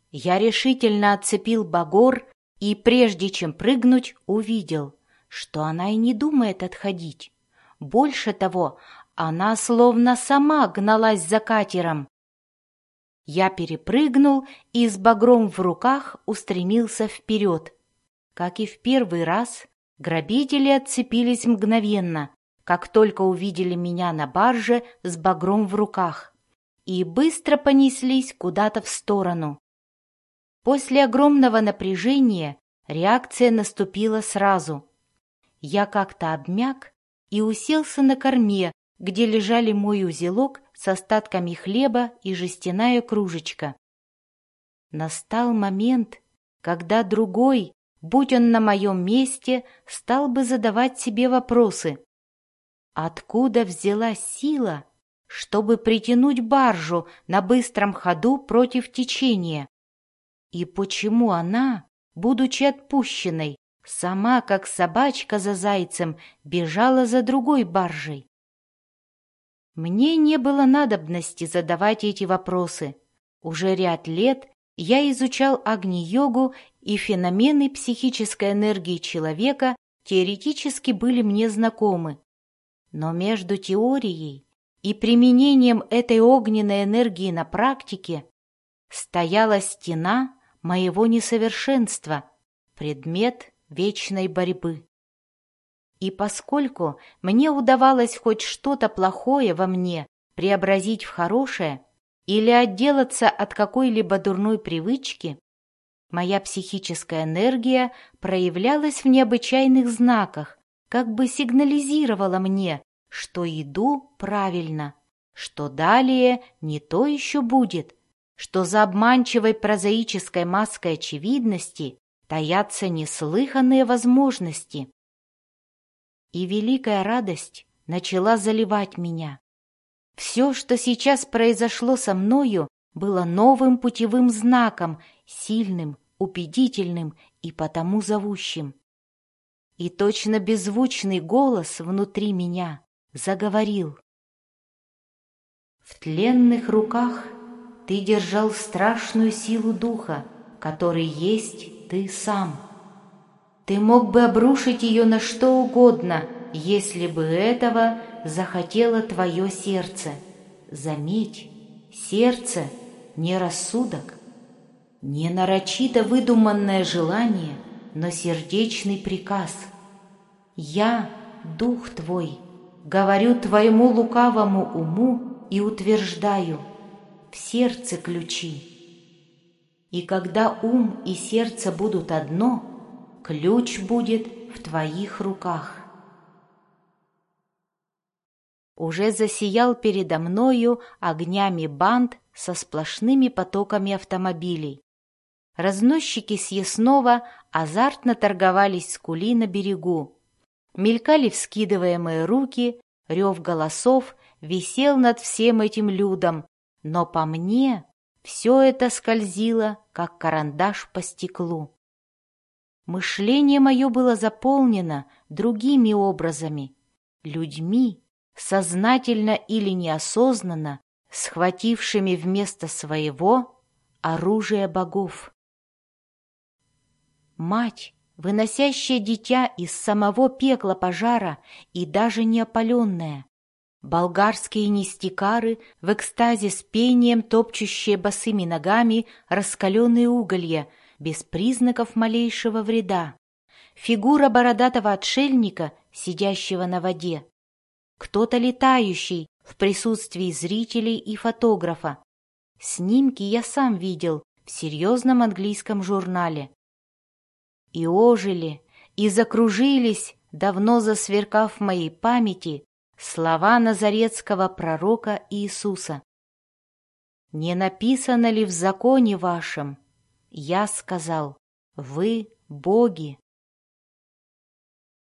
Я решительно отцепил багор и, прежде чем прыгнуть, увидел, что она и не думает отходить. Больше того, она словно сама гналась за катером. Я перепрыгнул и с багром в руках устремился вперед. Как и в первый раз, грабители отцепились мгновенно, как только увидели меня на барже с багром в руках, и быстро понеслись куда-то в сторону. После огромного напряжения реакция наступила сразу. Я как-то обмяк и уселся на корме, где лежали мой узелок с остатками хлеба и жестяная кружечка. Настал момент, когда другой, будь он на моем месте, стал бы задавать себе вопросы. Откуда взялась сила, чтобы притянуть баржу на быстром ходу против течения? И почему она, будучи отпущенной, сама, как собачка за зайцем, бежала за другой баржей? Мне не было надобности задавать эти вопросы. Уже ряд лет я изучал Агни-йогу, и феномены психической энергии человека теоретически были мне знакомы. Но между теорией и применением этой огненной энергии на практике стояла стена моего несовершенства, предмет вечной борьбы. И поскольку мне удавалось хоть что-то плохое во мне преобразить в хорошее или отделаться от какой-либо дурной привычки, моя психическая энергия проявлялась в необычайных знаках, как бы сигнализировала мне, что иду правильно, что далее не то еще будет, что за обманчивой прозаической маской очевидности таятся неслыханные возможности. И великая радость начала заливать меня. Все, что сейчас произошло со мною, было новым путевым знаком, сильным, убедительным и потому зовущим. И точно беззвучный голос внутри меня заговорил. В тленных руках ты держал страшную силу духа, который есть ты сам. Ты мог бы обрушить ее на что угодно, если бы этого захотело твое сердце. Заметь, сердце — не рассудок, не нарочито выдуманное желание, но сердечный приказ. Я, дух твой, говорю твоему лукавому уму и утверждаю: в сердце ключи. И когда ум и сердце будут одно, ключ будет в твоих руках. Уже засиял передо мною огнями банд со сплошными потоками автомобилей. Разносчики съестного азартно торговались с кули на берегу. Мелькали вскидываемые руки, рев голосов висел над всем этим людом, но по мне все это скользило, как карандаш по стеклу. Мышление мое было заполнено другими образами, людьми, сознательно или неосознанно схватившими вместо своего оружие богов. Мать, выносящая дитя из самого пекла пожара и даже не опаленная, болгарские нестикары в экстазе с пением, топчущие босыми ногами раскаленные уголья, без признаков малейшего вреда, фигура бородатого отшельника, сидящего на воде, кто-то летающий в присутствии зрителей и фотографа. Снимки я сам видел в серьезном английском журнале. И ожили, и закружились, давно засверкав в моей памяти, слова назаретского пророка Иисуса. «Не написано ли в законе вашем?» Я сказал: «Вы боги».